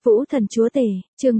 Vũ Thần Chúa Tể, chương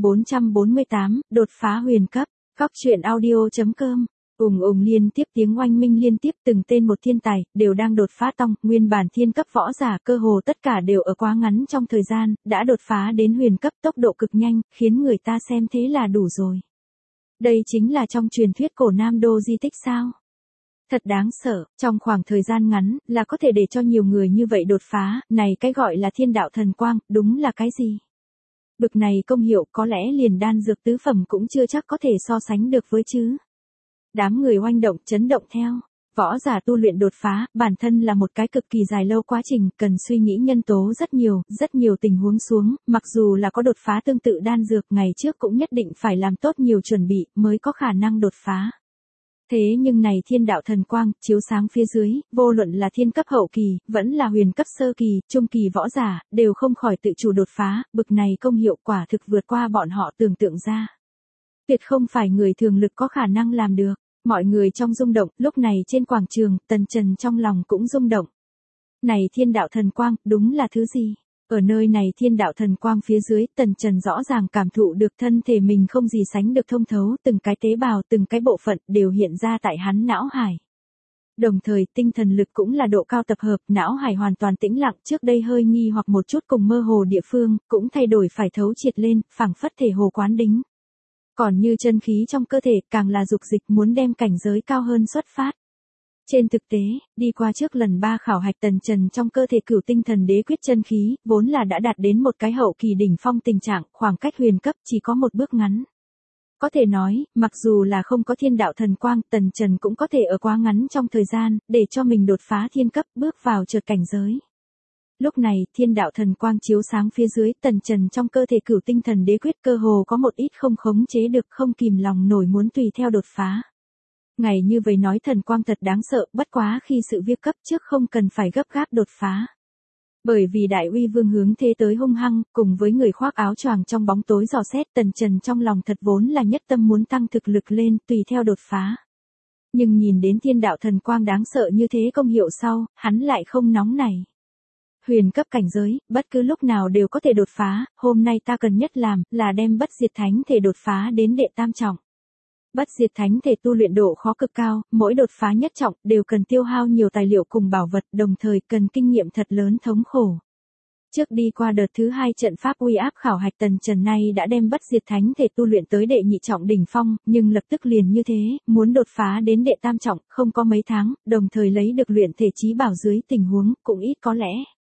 448, đột phá huyền cấp. Góc truyện audio.com. Liên tiếp tiếng oanh minh liên tiếp, từng tên một thiên tài, đều đang đột phá tông, nguyên bản thiên cấp võ giả, cơ hồ tất cả đều ở quá ngắn trong thời gian, đã đột phá đến huyền cấp tốc độ cực nhanh, khiến người ta xem thế là đủ rồi. Đây chính là trong truyền thuyết cổ Nam Đô di tích sao? Thật đáng sợ, trong khoảng thời gian ngắn, là có thể để cho nhiều người như vậy đột phá, này cái gọi là thiên đạo thần quang, đúng là cái gì? Bực này công hiệu có lẽ liền đan dược tứ phẩm cũng chưa chắc có thể so sánh được với chứ. Đám người oanh động, chấn động theo. Võ giả tu luyện đột phá, bản thân là một cái cực kỳ dài lâu quá trình, cần suy nghĩ nhân tố rất nhiều tình huống xuống, mặc dù là có đột phá tương tự đan dược, ngày trước cũng nhất định phải làm tốt nhiều chuẩn bị, mới có khả năng đột phá. Thế nhưng này thiên đạo thần quang, chiếu sáng phía dưới, vô luận là thiên cấp hậu kỳ, vẫn là huyền cấp sơ kỳ, trung kỳ võ giả, đều không khỏi tự chủ đột phá, bực này công hiệu quả thực vượt qua bọn họ tưởng tượng ra. Tuyệt không phải người thường lực có khả năng làm được. Mọi người trong rung động, lúc này trên quảng trường, Tần Trần trong lòng cũng rung động. Này thiên đạo thần quang, đúng là thứ gì? Ở nơi này thiên đạo thần quang phía dưới, Tần Trần rõ ràng cảm thụ được thân thể mình không gì sánh được thông thấu, từng cái tế bào, từng cái bộ phận đều hiện ra tại hắn não hải. Đồng thời, tinh thần lực cũng là độ cao tập hợp, não hải hoàn toàn tĩnh lặng, trước đây hơi nghi hoặc một chút cùng mơ hồ địa phương, cũng thay đổi phải thấu triệt lên, phảng phất thể hồ quán đính. Còn như chân khí trong cơ thể, càng là dục dịch muốn đem cảnh giới cao hơn xuất phát. Trên thực tế, đi qua trước lần 3 khảo hạch, Tần Trần trong cơ thể cửu tinh thần đế quyết chân khí, vốn là đã đạt đến một cái hậu kỳ đỉnh phong tình trạng, khoảng cách huyền cấp chỉ có một bước ngắn. Có thể nói, mặc dù là không có thiên đạo thần quang, Tần Trần cũng có thể ở quá ngắn trong thời gian, để cho mình đột phá thiên cấp, bước vào chợt cảnh giới. Lúc này, thiên đạo thần quang chiếu sáng phía dưới, Tần Trần trong cơ thể cửu tinh thần đế quyết cơ hồ có một ít không khống chế được, không kìm lòng nổi muốn tùy theo đột phá. Ngày như vậy nói thần quang thật đáng sợ, bất quá khi sự việc cấp trước không cần phải gấp gáp đột phá. Bởi vì đại uy vương hướng thế tới hung hăng, cùng với người khoác áo choàng trong bóng tối dò xét, Tần Trần trong lòng thật vốn là nhất tâm muốn tăng thực lực lên, tùy theo đột phá. Nhưng nhìn đến thiên đạo thần quang đáng sợ như thế công hiệu sau, hắn lại không nóng nảy. Huyền cấp cảnh giới, bất cứ lúc nào đều có thể đột phá, hôm nay ta cần nhất làm, là đem bất diệt thánh thể đột phá đến đệ tam trọng. Bất diệt thánh thể tu luyện độ khó cực cao, mỗi đột phá nhất trọng, đều cần tiêu hao nhiều tài liệu cùng bảo vật, đồng thời cần kinh nghiệm thật lớn thống khổ. Trước đi qua đợt thứ 2 trận pháp uy áp khảo hạch, Tần Trần nay đã đem bất diệt thánh thể tu luyện tới đệ nhị trọng đỉnh phong, nhưng lập tức liền như thế, muốn đột phá đến đệ tam trọng, không có mấy tháng, đồng thời lấy được luyện thể chí bảo dưới tình huống, cũng ít có lẽ.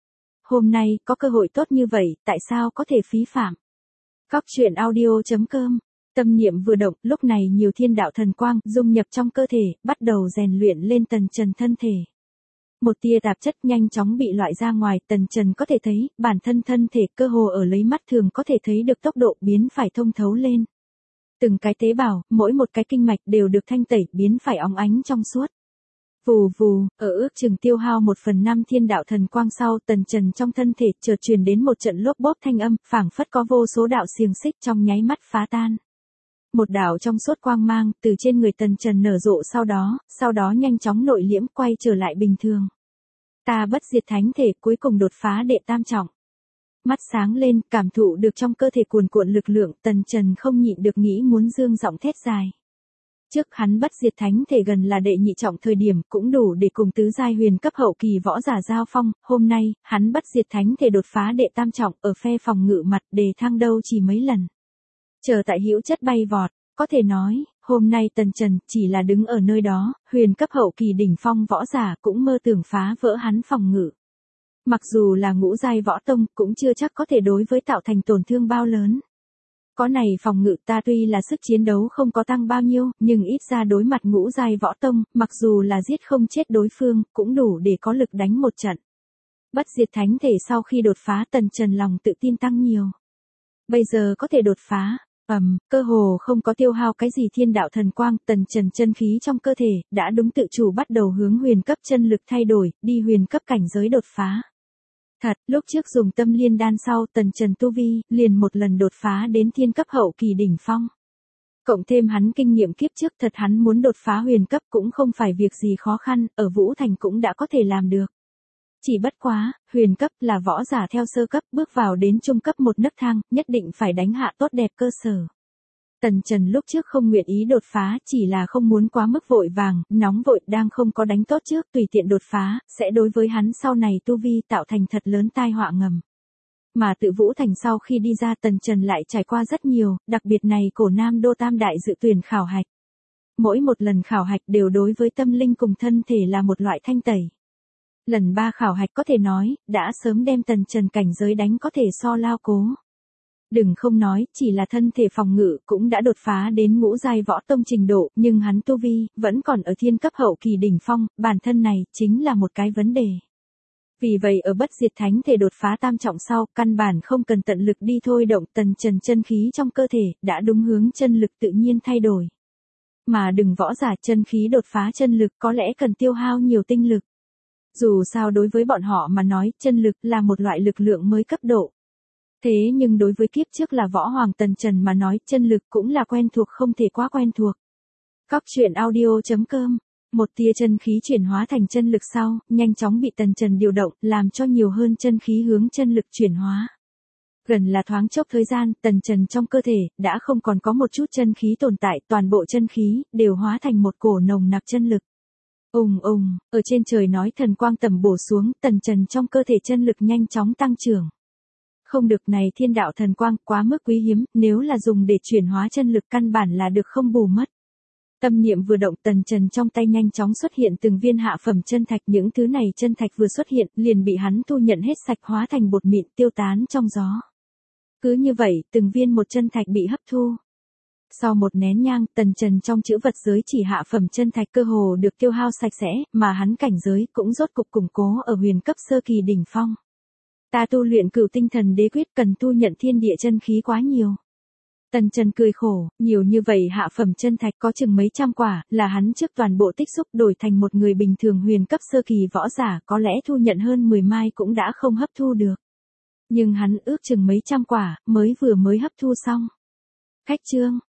Hôm nay, có cơ hội tốt như vậy, tại sao có thể phí phạm? Góc truyện audio.com. Tâm niệm vừa động, lúc này nhiều thiên đạo thần quang dung nhập trong cơ thể, bắt đầu rèn luyện lên Tần Trần thân thể. Một tia tạp chất nhanh chóng bị loại ra ngoài, Tần Trần có thể thấy, bản thân thân thể cơ hồ ở lấy mắt thường có thể thấy được tốc độ biến phải thông thấu lên. Từng cái tế bào, mỗi một cái kinh mạch đều được thanh tẩy, biến phải óng ánh trong suốt. Vù vù, ở ước chừng tiêu hao 1/5 thiên đạo thần quang sau, Tần Trần trong thân thể chợt truyền đến một trận lốp bốp thanh âm, phảng phất có vô số đạo xiềng xích trong nháy mắt phá tan. Một đạo trong suốt quang mang từ trên người Tần Trần nở rộ sau đó nhanh chóng nội liễm, quay trở lại bình thường. Ta bất diệt thánh thể cuối cùng đột phá đệ tam trọng. Mắt sáng lên, cảm thụ được trong cơ thể cuồn cuộn lực lượng, Tần Trần không nhịn được nghĩ muốn dương giọng thét dài. Trước hắn bất diệt thánh thể gần là đệ nhị trọng thời điểm, cũng đủ để cùng tứ giai huyền cấp hậu kỳ võ giả giao phong, hôm nay, hắn bất diệt thánh thể đột phá đệ tam trọng, ở phe phòng ngự mặt đề thăng đâu chỉ mấy lần. Chờ tại hữu chất bay vọt, có thể nói, hôm nay Tần Trần chỉ là đứng ở nơi đó, huyền cấp hậu kỳ đỉnh phong võ giả cũng mơ tưởng phá vỡ hắn phòng ngự. Mặc dù là ngũ giai võ tông, cũng chưa chắc có thể đối với tạo thành tổn thương bao lớn. Có này phòng ngự ta tuy là sức chiến đấu không có tăng bao nhiêu, nhưng ít ra đối mặt ngũ giai võ tông, mặc dù là giết không chết đối phương, cũng đủ để có lực đánh một trận. Bất diệt thánh thể sau khi đột phá, Tần Trần lòng tự tin tăng nhiều. Bây giờ có thể đột phá, cơ hồ không có tiêu hao cái gì thiên đạo thần quang, Tần Trần chân khí trong cơ thể, đã đúng tự chủ bắt đầu hướng huyền cấp chân lực thay đổi, đi huyền cấp cảnh giới đột phá. Thật, lúc trước dùng tâm liên đan sau, Tần Trần tu vi, liền một lần đột phá đến thiên cấp hậu kỳ đỉnh phong. Cộng thêm hắn kinh nghiệm kiếp trước, thật hắn muốn đột phá huyền cấp cũng không phải việc gì khó khăn, ở Vũ Thành cũng đã có thể làm được. Chỉ bất quá, huyền cấp là võ giả theo sơ cấp bước vào đến trung cấp một nấc thang, nhất định phải đánh hạ tốt đẹp cơ sở. Tần Trần lúc trước không nguyện ý đột phá chỉ là không muốn quá mức vội vàng, nóng vội đang không có đánh tốt trước tùy tiện đột phá, sẽ đối với hắn sau này tu vi tạo thành thật lớn tai họa ngầm. Mà tự Vũ Thành sau khi đi ra Tần Trần lại trải qua rất nhiều, đặc biệt này cổ Nam Đô Tam Đại dự tuyển khảo hạch. Mỗi một lần khảo hạch đều đối với tâm linh cùng thân thể là một loại thanh tẩy. Lần 3 khảo hạch có thể nói, đã sớm đem Tần Trần cảnh giới đánh có thể so lao cố. Đừng không nói, chỉ là thân thể phòng ngự cũng đã đột phá đến ngũ giai võ tông trình độ, nhưng hắn tu vi vẫn còn ở thiên cấp hậu kỳ đỉnh phong, bản thân này chính là một cái vấn đề. Vì vậy ở bất diệt thánh thể đột phá tam trọng sau, căn bản không cần tận lực đi thôi động Tần Trần chân khí trong cơ thể, đã đúng hướng chân lực tự nhiên thay đổi. Mà đừng võ giả chân khí đột phá chân lực có lẽ cần tiêu hao nhiều tinh lực. Dù sao đối với bọn họ mà nói, chân lực là một loại lực lượng mới cấp độ. Thế nhưng đối với kiếp trước là võ hoàng Tần Trần mà nói, chân lực cũng là quen thuộc không thể quá quen thuộc. Cóc truyện audio.com. Một tia chân khí chuyển hóa thành chân lực sau, nhanh chóng bị Tần Trần điều động, làm cho nhiều hơn chân khí hướng chân lực chuyển hóa. Gần là thoáng chốc thời gian, Tần Trần trong cơ thể đã không còn có một chút chân khí tồn tại, toàn bộ chân khí đều hóa thành một cổ nồng nặc chân lực. Ở trên trời nói thần quang tầm bổ xuống, Tần Trần trong cơ thể chân lực nhanh chóng tăng trưởng. Không được, này thiên đạo thần quang quá mức quý hiếm, nếu là dùng để chuyển hóa chân lực căn bản là được không bù mất. Tâm niệm vừa động, Tần Trần trong tay nhanh chóng xuất hiện từng viên hạ phẩm chân thạch, những thứ này chân thạch vừa xuất hiện, liền bị hắn thu nhận hết sạch hóa thành bột mịn tiêu tán trong gió. Cứ như vậy, từng viên một chân thạch bị hấp thu. Sau một nén nhang, Tần Trần trong chữ vật giới chỉ hạ phẩm chân thạch cơ hồ được tiêu hao sạch sẽ, mà hắn cảnh giới cũng rốt cục củng cố ở huyền cấp sơ kỳ đỉnh phong. Ta tu luyện Cửu Tinh Thần Đế Quyết cần thu nhận thiên địa chân khí quá nhiều. Tần Trần cười khổ, nhiều như vậy hạ phẩm chân thạch có chừng mấy trăm quả, là hắn trước toàn bộ tích xúc đổi thành một người bình thường huyền cấp sơ kỳ võ giả có lẽ thu nhận hơn 10 mai cũng đã không hấp thu được. Nhưng hắn ước chừng mấy trăm quả, mới hấp thu xong. Khách chương,